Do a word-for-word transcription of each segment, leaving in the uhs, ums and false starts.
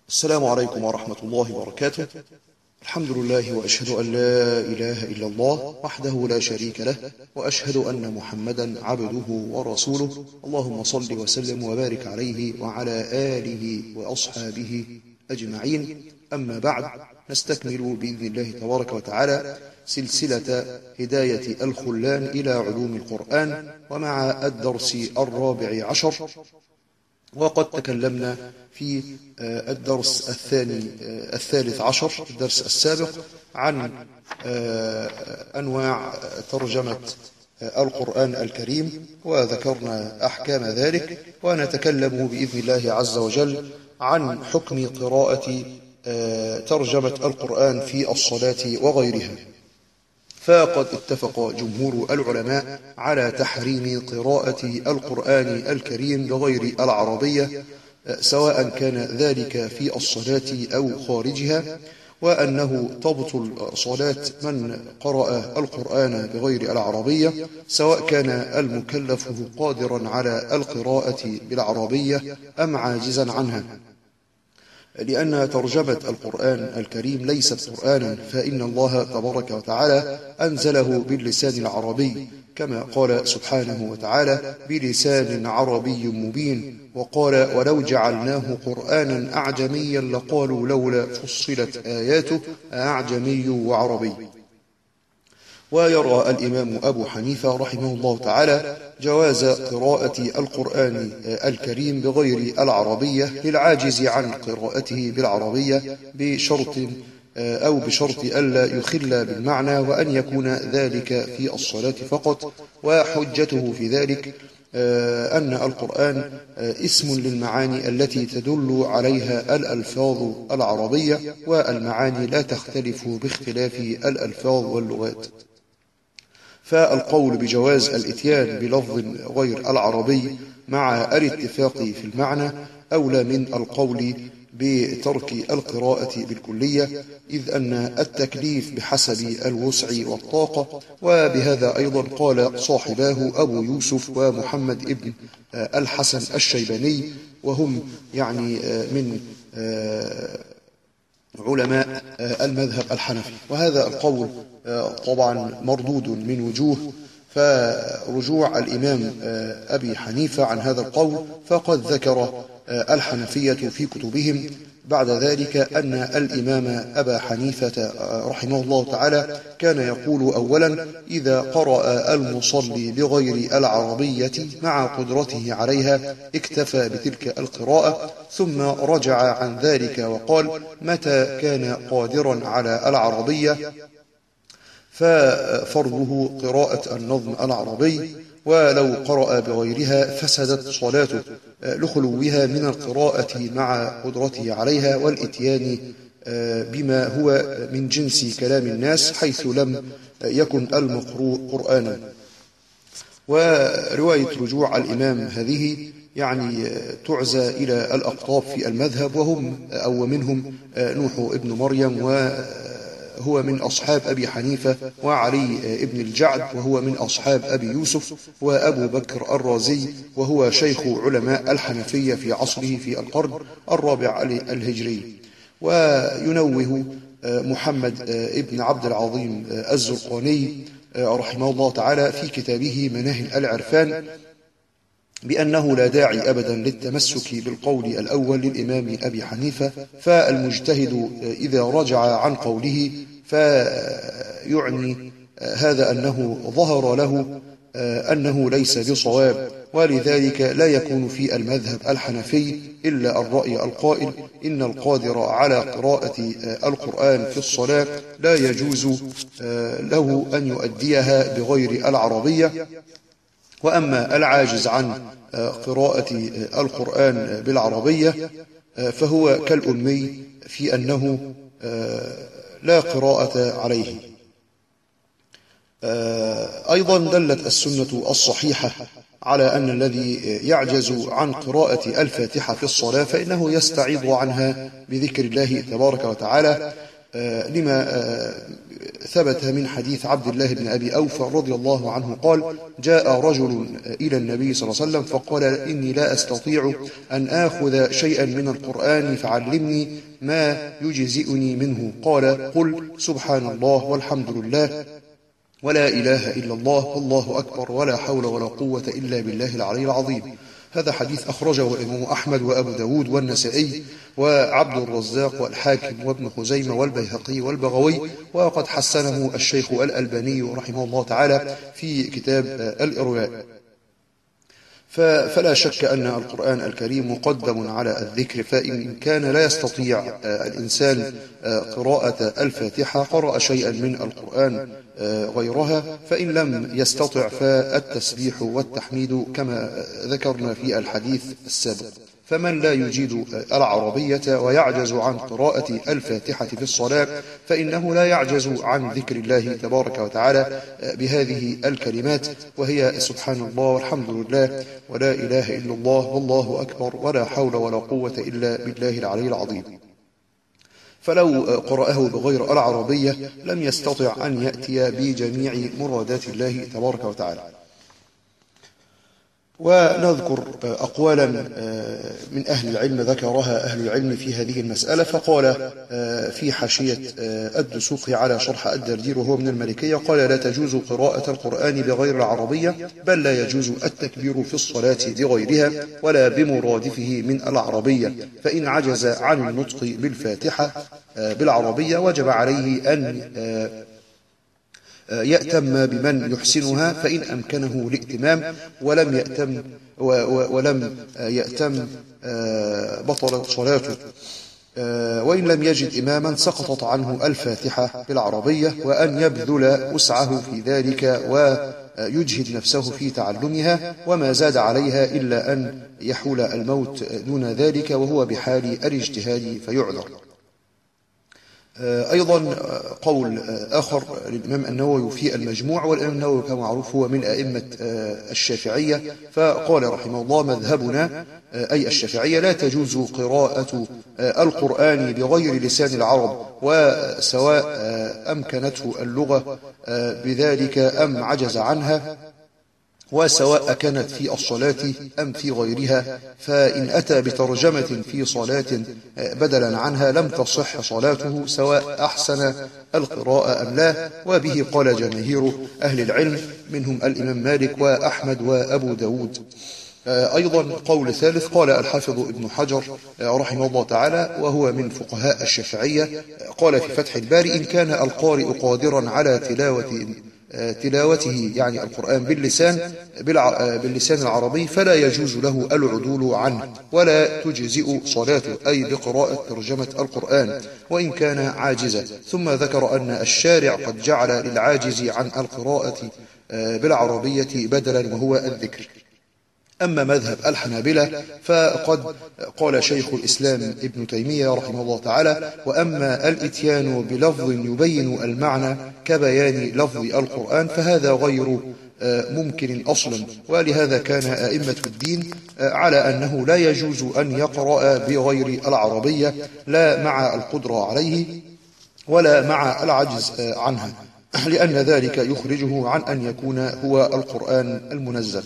السلام عليكم ورحمة الله وبركاته. الحمد لله وأشهد أن لا إله إلا الله وحده لا شريك له، وأشهد أن محمدا عبده ورسوله. اللهم صل وسلم وبارك عليه وعلى آله وأصحابه أجمعين. أما بعد، نستكمل بإذن الله تبارك وتعالى سلسلة هداية الخلان إلى علوم القرآن، ومع الدرس الرابع عشر. وقد تكلمنا في الدرس الثاني الثالث عشر الدرس السابق عن أنواع ترجمة القرآن الكريم، وذكرنا أحكام ذلك، ونتكلم بإذن الله عز وجل عن حكم قراءة ترجمة القرآن في الصلاة وغيرها. فقد اتفق جمهور العلماء على تحريم قراءة القرآن الكريم بغير العربية، سواء كان ذلك في الصلاة أو خارجها، وأنه تبطل صلاة من قرأ القرآن بغير العربية، سواء كان المكلف قادرا على القراءة بالعربية أم عاجزا عنها، لأن ترجمة القرآن الكريم ليست قرآنا، فإن الله تبارك وتعالى أنزله باللسان العربي، كما قال سبحانه وتعالى: بلسان عربي مبين. وقال: ولو جعلناه قرآنا أعجميا لقالوا لولا فصلت آياته أعجمي وعربي. ويرى الإمام أبو حنيفة رحمه الله تعالى جواز قراءة القرآن الكريم بغير العربية للعاجز عن قراءته بالعربية، بشرط أو بشرط ألا يخل بالمعنى، وأن يكون ذلك في الصلاة فقط. وحجته في ذلك أن القرآن اسم للمعاني التي تدل عليها الألفاظ العربية، والمعاني لا تختلف باختلاف الألفاظ واللغات. فالقول بجواز الإتيان بلفظ غير العربي مع الاتفاق في المعنى أولى من القول بترك القراءة بالكلية، إذ أن التكليف بحسب الوسع والطاقة. وبهذا أيضا قال صاحباه أبو يوسف ومحمد ابن الحسن الشيباني، وهم يعني من علماء المذهب الحنفي. وهذا القول طبعا مردود من وجوه، فرجوع الإمام أبي حنيفة عن هذا القول فقد ذكر الحنفية في كتبهم بعد ذلك أن الإمام أبا حنيفة رحمه الله تعالى كان يقول: أولا، إذا قرأ المصلي بغير العربية مع قدرته عليها اكتفى بتلك القراءة، ثم رجع عن ذلك وقال: متى كان قادرا على العربية ففرضه قراءة النظم العربي، ولو قرأ بغيرها فسدت صلاته لخلوها من القراءة مع قدرته عليها والإتيان بما هو من جنس كلام الناس، حيث لم يكن المقروء قرآنا. ورواية رجوع الإمام هذه يعني تعزى إلى الأقطاب في المذهب، وهم أو منهم نوح ابن مريم، و هو من أصحاب أبي حنيفة، وعلي ابن الجعد وهو من أصحاب أبي يوسف، وأبو بكر الرازي وهو شيخ علماء الحنفية في عصره في القرن الرابع الهجري. وينوه محمد ابن عبد العظيم الزرقاني رحمه الله تعالى في كتابه مناهل العرفان بأنه لا داعي أبدا للتمسك بالقول الأول للإمام أبي حنيفة، فالمجتهد إذا رجع عن قوله فيعني هذا أنه ظهر له أنه ليس بصواب، ولذلك لا يكون في المذهب الحنفي إلا الرأي القائل: إن القادر على قراءة القرآن في الصلاة لا يجوز له أن يؤديها بغير العربية. وأما العاجز عن قراءة القرآن بالعربية فهو كالأمي في أنه لا قراءة عليه. أيضا دلت السنة الصحيحة على أن الذي يعجز عن قراءة الفاتحة في الصلاة فإنه يستعيض عنها بذكر الله تبارك وتعالى، لما ثبت من حديث عبد الله بن أبي أوفى رضي الله عنه قال: جاء رجل إلى النبي صلى الله عليه وسلم فقال: إني لا أستطيع أن آخذ شيئا من القرآن فعلمني ما يجزئني منه. قال: قل سبحان الله والحمد لله ولا إله إلا الله والله أكبر ولا حول ولا قوة إلا بالله العلي العظيم. هذا حديث أخرجه الإمام أحمد وأبو داود والنسائي وعبد الرزاق والحاكم وابن خزيمة والبيهقي والبغوي، وقد حسنه الشيخ الألباني رحمه الله تعالى في كتاب الإرواء. فلا شك أن القرآن الكريم مقدم على الذكر، فإن كان لا يستطيع الإنسان قراءة الفاتحة قرأ شيئا من القرآن غيرها، فإن لم يستطع فالتسبيح والتحميد كما ذكرنا في الحديث السابق. فمن لا يجيد العربية ويعجز عن قراءة الفاتحة في الصلاة فإنه لا يعجز عن ذكر الله تبارك وتعالى بهذه الكلمات، وهي سبحان الله والحمد لله ولا إله إلا الله والله أكبر ولا حول ولا قوة إلا بالله العلي العظيم. فلو قرأه بغير العربية لم يستطع أن يأتي بجميع مرادات الله تبارك وتعالى. ونذكر أقوالا من أهل العلم ذكرها أهل العلم في هذه المسألة. فقال في حاشية الدسوقي على شرح الدردير وهو من المالكية، قال: لا تجوز قراءة القرآن بغير العربية، بل لا يجوز التكبير في الصلاة بغيرها ولا بمرادفه من العربية، فإن عجز عن النطق بالفاتحة بالعربية وجب عليه أن يأتم بمن يحسنها فإن أمكنه الائتمام، ولم يأتم ولم يأتم بطل صلاته، وإن لم يجد إماما سقطت عنه الفاتحة بالعربية، وأن يبذل وسعه في ذلك ويجهد نفسه في تعلمها، وما زاد عليها إلا أن يحول الموت دون ذلك وهو بحال الاجتهاد فيعذر. أيضا قول آخر للإمام النووي في المجموع، والإمام النووي كما معروف هو من أئمة الشافعية، فقال رحمه الله: مذهبنا أي الشافعية لا تجوز قراءة القرآن بغير لسان العرب، وسواء أمكنته اللغة بذلك أم عجز عنها، وسواء كانت في الصلاة أم في غيرها، فإن أتى بترجمة في صلاة بدلا عنها لم تصح صلاته سواء أحسن القراءة أم لا. وبه قال جماهير أهل العلم منهم الإمام مالك وأحمد وأبو داود. أيضا قول ثالث قال الحافظ ابن حجر رحمه الله تعالى وهو من فقهاء الشافعية، قال في فتح الباري: إن كان القارئ قادرا على تلاوة تلاوته يعني القرآن باللسان باللسان العربي فلا يجوز له العدول عنه ولا تجزئ صلاته، أي بقراءة ترجمة القرآن، وإن كان عاجزا. ثم ذكر أن الشارع قد جعل للعاجز عن القراءة بالعربية بدلا وهو الذكر. أما مذهب الحنابلة فقد قال شيخ الإسلام ابن تيمية رحمه الله تعالى: وأما الإتيان بلفظ يبين المعنى كبيان لفظ القرآن فهذا غير ممكن أصلا، ولهذا كان أئمة الدين على أنه لا يجوز أن يقرأ بغير العربية، لا مع القدرة عليه ولا مع العجز عنها، لأن ذلك يخرجه عن أن يكون هو القرآن المنزل.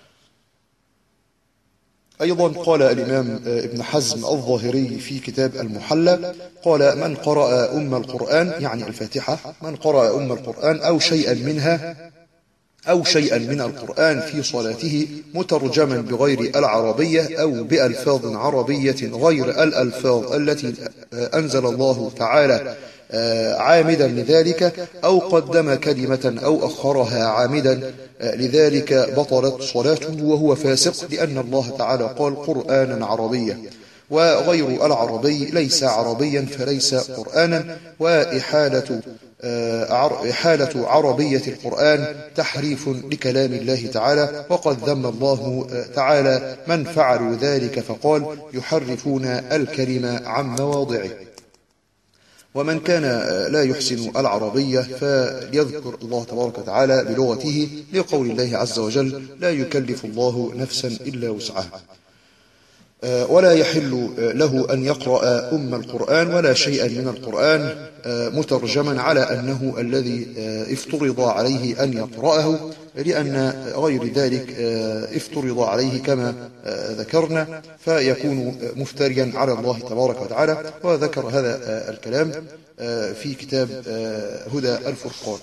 أيضا قال الإمام ابن حزم الظاهري في كتاب المحلى، قال: من قرأ أم القرآن يعني الفاتحة، من قرأ أم القرآن أو شيئا منها أو شيئا من القرآن في صلاته مترجما بغير العربية أو بألفاظ عربية غير الألفاظ التي أنزل الله تعالى عامدا لذلك، أو قدم كلمة أو أخرها عامدا لذلك بطلت صلاته وهو فاسق، لأن الله تعالى قال: قرآنا عربيا، وغير العربي ليس عربيا فليس قرآنا. وإحالة إحالة عربية القرآن تحريف لكلام الله تعالى، وقد ذم الله تعالى من فعلوا ذلك فقال: يحرفون الكلمة عن مواضعه. ومن كان لا يحسن العربية فليذكر الله تبارك وتعالى بلغته، لقول الله عز وجل: لا يكلف الله نفسا إلا وسعها. ولا يحل له أن يقرأ أم القرآن ولا شيئا من القرآن مترجما على أنه الذي افترض عليه أن يقرأه، لأن غير ذلك افترض عليه كما ذكرنا فيكون مفتريا على الله تبارك وتعالى. وذكر هذا الكلام في كتاب هدى الفرقان.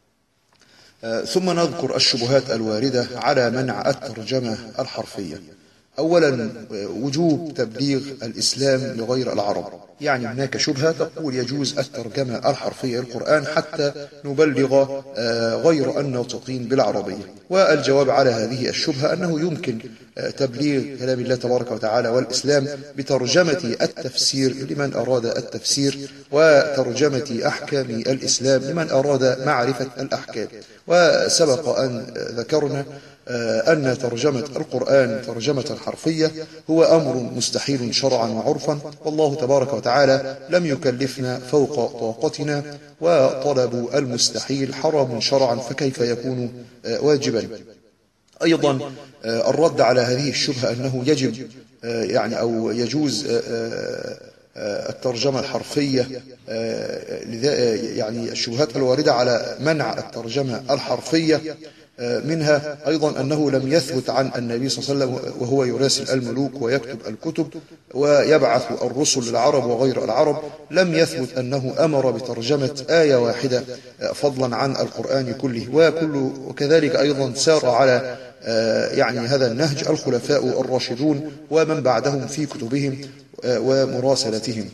ثم نذكر الشبهات الواردة على منع الترجمة الحرفية. أولا، وجوب تبليغ الإسلام لغير العرب. يعني هناك شبهة تقول يجوز الترجمة الحرفية للقرآن حتى نبلغ غير الناطقين بالعربية. والجواب على هذه الشبهة أنه يمكن تبليغ كلام الله تبارك وتعالى والإسلام بترجمة التفسير لمن أراد التفسير، وترجمة أحكام الإسلام لمن أراد معرفة الأحكام. وسبق أن ذكرنا أن ترجمة القرآن ترجمة حرفية هو أمر مستحيل شرعا وعرفا، والله تبارك وتعالى لم يكلفنا فوق طاقتنا، وطلب المستحيل حرام شرعا فكيف يكون واجبا. أيضا الرد على هذه الشبهة أنه يجب يعني أو يجوز الترجمة الحرفية، يعني الشبهات الواردة على منع الترجمة الحرفية منها أيضا أنه لم يثبت عن النبي صلى الله عليه وسلم وهو يراسل الملوك ويكتب الكتب ويبعث الرسل للعرب وغير العرب، لم يثبت أنه أمر بترجمة آية واحدة فضلا عن القرآن كله. وكل وكذلك أيضا سار على يعني هذا النهج الخلفاء الراشدون ومن بعدهم في كتبهم ومراسلتهم.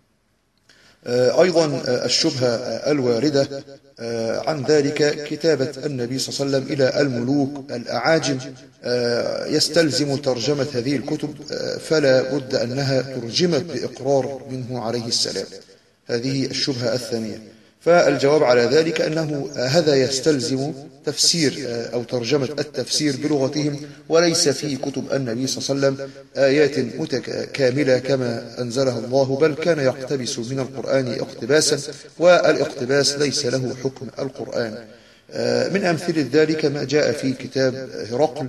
أيضا الشبهة الواردة عن ذلك كتابة النبي صلى الله عليه وسلم إلى الملوك الأعاجم يستلزم ترجمة هذه الكتب، فلا بد أنها ترجمت بإقرار منه عليه السلام. هذه الشبهة الثانية. فالجواب على ذلك أنه هذا يستلزم تفسير أو ترجمة التفسير بلغتهم، وليس في كتب النبي صلى الله عليه وسلم آيات متكاملة كما أنزلها الله، بل كان يقتبس من القرآن اقتباسا، والاقتباس ليس له حكم القرآن. من أمثلة ذلك ما جاء في كتاب هرقل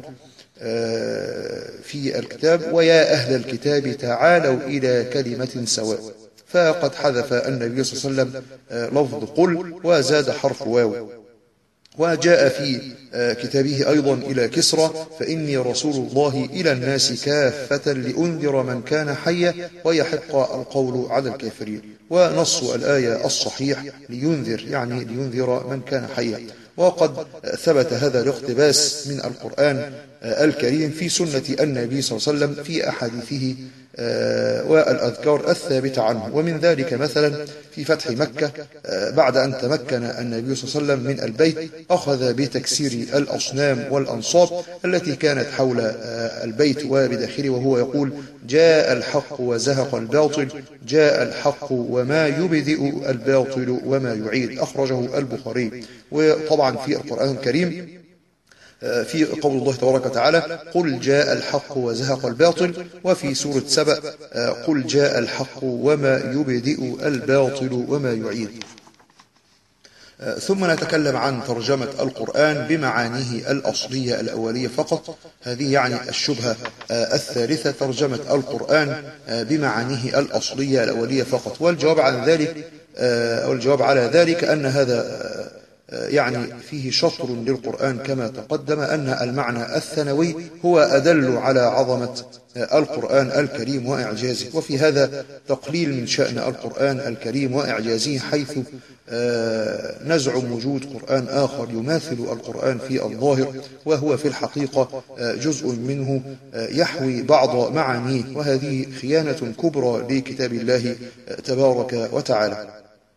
في الكتاب: ويا أهل الكتاب تعالوا إلى كلمة سواء، فقد حذف النبي صلى الله عليه وسلم لفظ قل وزاد حرف واو. وجاء في كتابه أيضا إلى كسرى: فإني رسول الله إلى الناس كافة لأنذر من كان حيا ويحق القول على الكافرين. ونص الآية الصحيح لينذر، يعني لينذر من كان حيا. وقد ثبت هذا الاقتباس من القرآن الكريم في سنة النبي صلى الله عليه وسلم في أحاديثه والأذكار الثابتة عنه. ومن ذلك مثلا في فتح مكة بعد أن تمكن النبي صلى الله عليه وسلم من البيت، أخذ بتكسير الأصنام والأنصاب التي كانت حول البيت وبداخله، وهو يقول: جاء الحق وزهق الباطل، جاء الحق وما يبدئ الباطل وما يعيد. أخرجه البخاري. وطبعا في القرآن الكريم في قول الله تبارك وتعالى: قل جاء الحق وزهق الباطل، وفي سورة سبأ: قل جاء الحق وما يبدئ الباطل وما يعيد. ثم نتكلم عن ترجمة القرآن بمعانيه الأصلية الأولية فقط. هذه يعني الشبهة الثالثة: ترجمة القرآن بمعانيه الأصلية الأولية فقط. والجواب عن ذلك أو الجواب على ذلك أن هذا يعني فيه شطر للقرآن كما تقدم، أن المعنى الثانوي هو أدل على عظمة القرآن الكريم وإعجازه، وفي هذا تقليل من شأن القرآن الكريم وإعجازه، حيث نزعم وجود قرآن آخر يماثل القرآن في الظاهر، وهو في الحقيقة جزء منه يحوي بعض معانيه، وهذه خيانة كبرى لكتاب الله تبارك وتعالى.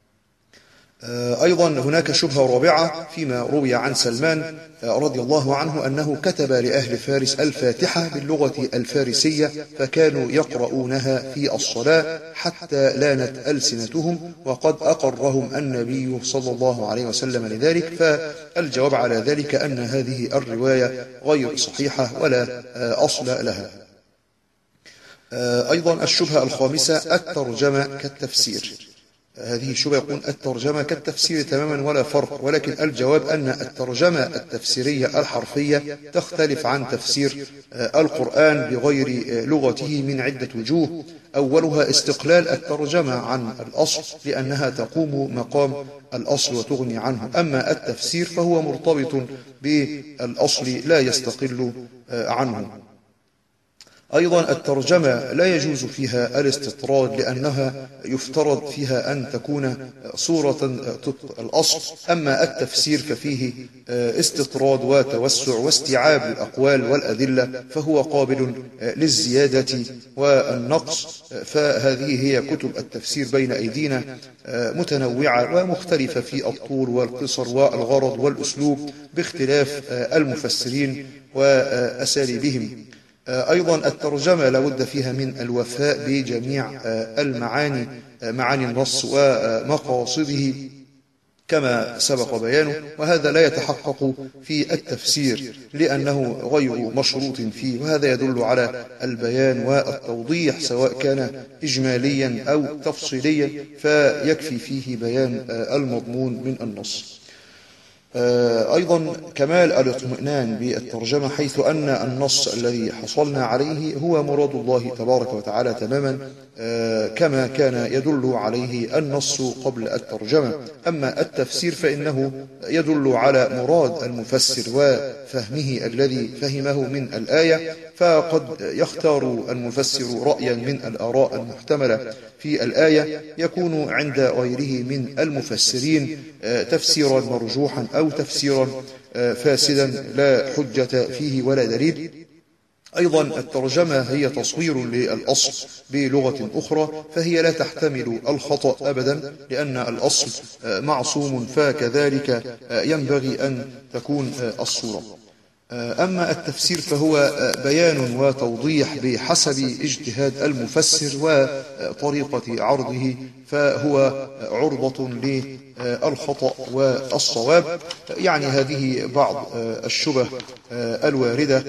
أيضا هناك شبهة رابعة فيما روي عن سلمان رضي الله عنه أنه كتب لأهل فارس الفاتحة باللغة الفارسية، فكانوا يقرؤونها في الصلاة حتى لانت ألسنتهم، وقد أقرهم النبي صلى الله عليه وسلم لذلك. فالجواب على ذلك أن هذه الرواية غير صحيحة ولا أصل لها. أيضا الشبهة الخامسة: الترجمة كالتفسير. هذه الشبهة يقول الترجمة كالتفسير تماما ولا فرق، ولكن الجواب أن الترجمة التفسيرية الحرفية تختلف عن تفسير القرآن بغير لغته من عدة وجوه. أولها استقلال الترجمة عن الأصل لأنها تقوم مقام الأصل وتغني عنه، أما التفسير فهو مرتبط بالأصل لا يستقل عنه. أيضا الترجمة لا يجوز فيها الاستطراد لأنها يفترض فيها أن تكون صورة طبق الأصل، أما التفسير ففيه استطراد وتوسع واستيعاب الأقوال والأدلة، فهو قابل للزيادة والنقص. فهذه هي كتب التفسير بين أيدينا متنوعة ومختلفة في الطول والقصر والغرض والأسلوب باختلاف المفسرين وأساليبهم. أيضا الترجمة لابد فيها من الوفاء بجميع المعاني معاني النص ومقاصده كما سبق بيانه، وهذا لا يتحقق في التفسير لأنه غير مشروط فيه، وهذا يدل على البيان والتوضيح سواء كان إجماليا أو تفصيليا، فيكفي فيه بيان المضمون من النص. أيضا كمال الاطمئنان بالترجمة، حيث أن النص الذي حصلنا عليه هو مراد الله تبارك وتعالى تماما كما كان يدل عليه النص قبل الترجمة. أما التفسير فإنه يدل على مراد المفسر وفهمه الذي فهمه من الآية، فقد يختار المفسر رأيا من الآراء المحتملة في الآية يكون عند غيره من المفسرين تفسيرا مرجوحا أو تفسيرا فاسدا لا حجة فيه ولا دليل. أيضا الترجمة هي تصوير للأصل بلغة أخرى، فهي لا تحتمل الخطأ أبدا لأن الأصل معصوم، فكذلك ينبغي أن تكون الصورة. أما التفسير فهو بيان وتوضيح بحسب اجتهاد المفسر وطريقة عرضه، فهو عرضة للخطأ والصواب. يعني هذه بعض الشبه الواردة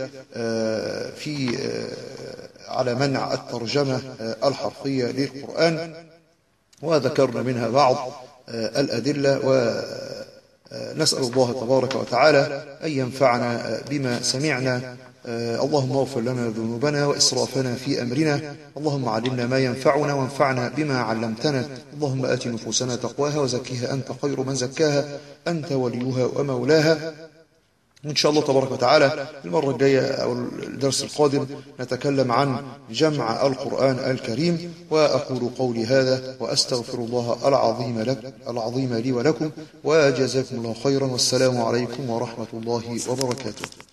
في على منع الترجمة الحرفية للقرآن، وذكرنا منها بعض الأدلة، و نسأل الله تبارك وتعالى أن ينفعنا بما سمعنا. اللهم اغفر لنا ذنوبنا وإسرافنا في أمرنا، اللهم علمنا ما ينفعنا وانفعنا بما علمتنا، اللهم آت نفوسنا تقواها وزكيها أنت خير من زكاها، أنت وليها ومولاها. إن شاء الله تبارك وتعالى المرة الجاية أو الدرس القادم نتكلم عن جمع القرآن الكريم. وأقول قولي هذا وأستغفر الله العظيم لك العظيم لي ولكم، وجزاكم الله خيرا، والسلام عليكم ورحمة الله وبركاته.